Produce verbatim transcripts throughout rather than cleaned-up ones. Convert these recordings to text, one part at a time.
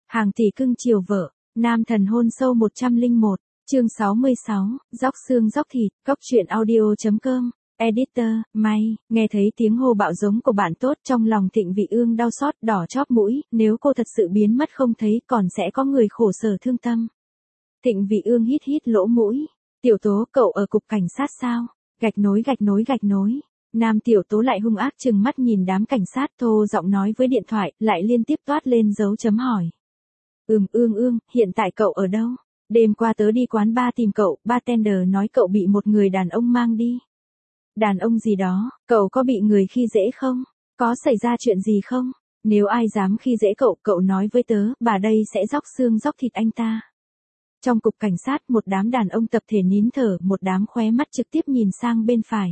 Hàng tỷ cưng chiều vợ, nam thần hôn sâu một trăm lẻ một, chương sáu mươi sáu, róc xương róc thịt, cóc truyện audio.com, editor, May, nghe thấy tiếng hô bạo giống của bạn tốt trong lòng Thịnh Vị Ương đau xót đỏ chóp mũi, nếu cô thật sự biến mất không thấy còn sẽ có người khổ sở thương tâm. Thịnh Vị Ương hít hít lỗ mũi, Tiểu Tố cậu ở cục cảnh sát sao, gạch nối gạch nối gạch nối. Nam Tiểu Tố lại hung ác trừng mắt nhìn đám cảnh sát thô giọng nói với điện thoại, lại liên tiếp toát lên dấu chấm hỏi. Ừm Ương Ương, hiện tại cậu ở đâu? Đêm qua tớ đi quán bar tìm cậu, bartender nói cậu bị một người đàn ông mang đi. Đàn ông gì đó, cậu có bị người khi dễ không? Có xảy ra chuyện gì không? Nếu ai dám khi dễ cậu, cậu nói với tớ, bà đây sẽ róc xương róc thịt anh ta. Trong cục cảnh sát, một đám đàn ông tập thể nín thở, một đám khóe mắt trực tiếp nhìn sang bên phải.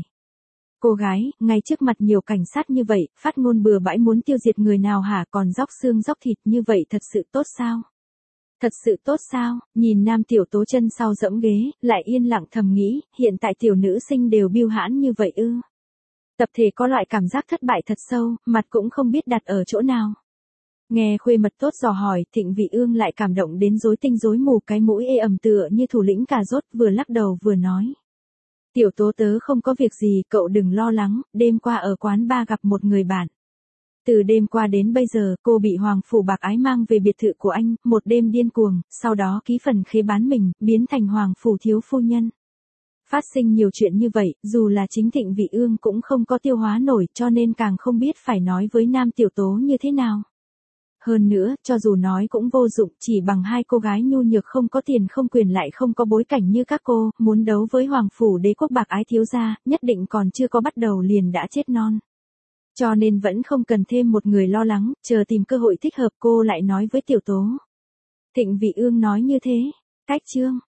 Cô gái, ngay trước mặt nhiều cảnh sát như vậy, phát ngôn bừa bãi muốn tiêu diệt người nào hả, còn róc xương róc thịt như vậy thật sự tốt sao? Thật sự tốt sao? Nhìn Nam Tiểu Tố chân sau dẫm ghế, lại yên lặng thầm nghĩ, hiện tại tiểu nữ sinh đều biêu hãn như vậy ư? Tập thể có loại cảm giác thất bại thật sâu, mặt cũng không biết đặt ở chỗ nào. Nghe khuê mật tốt dò hỏi, Thịnh Vị Ương lại cảm động đến rối tinh rối mù, cái mũi ê ẩm tựa như thủ lĩnh cà rốt, vừa lắc đầu vừa nói. Tiểu Tố tớ không có việc gì, cậu đừng lo lắng, đêm qua ở quán bar gặp một người bạn. Từ đêm qua đến bây giờ, cô bị Hoàng Phủ Bạc Ái mang về biệt thự của anh, một đêm điên cuồng, sau đó ký phần khế bán mình, biến thành Hoàng Phủ thiếu phu nhân. Phát sinh nhiều chuyện như vậy, dù là chính Thịnh Vị Ương cũng không có tiêu hóa nổi, cho nên càng không biết phải nói với Nam Tiểu Tố như thế nào. Hơn nữa, cho dù nói cũng vô dụng, chỉ bằng hai cô gái nhu nhược không có tiền không quyền lại không có bối cảnh như các cô, muốn đấu với Hoàng Phủ Đế quốc Bạc Ái thiếu gia, nhất định còn chưa có bắt đầu liền đã chết non. Cho nên vẫn không cần thêm một người lo lắng, chờ tìm cơ hội thích hợp cô lại nói với Tiểu Tố. Thịnh Vị Ương nói như thế. Cách chương.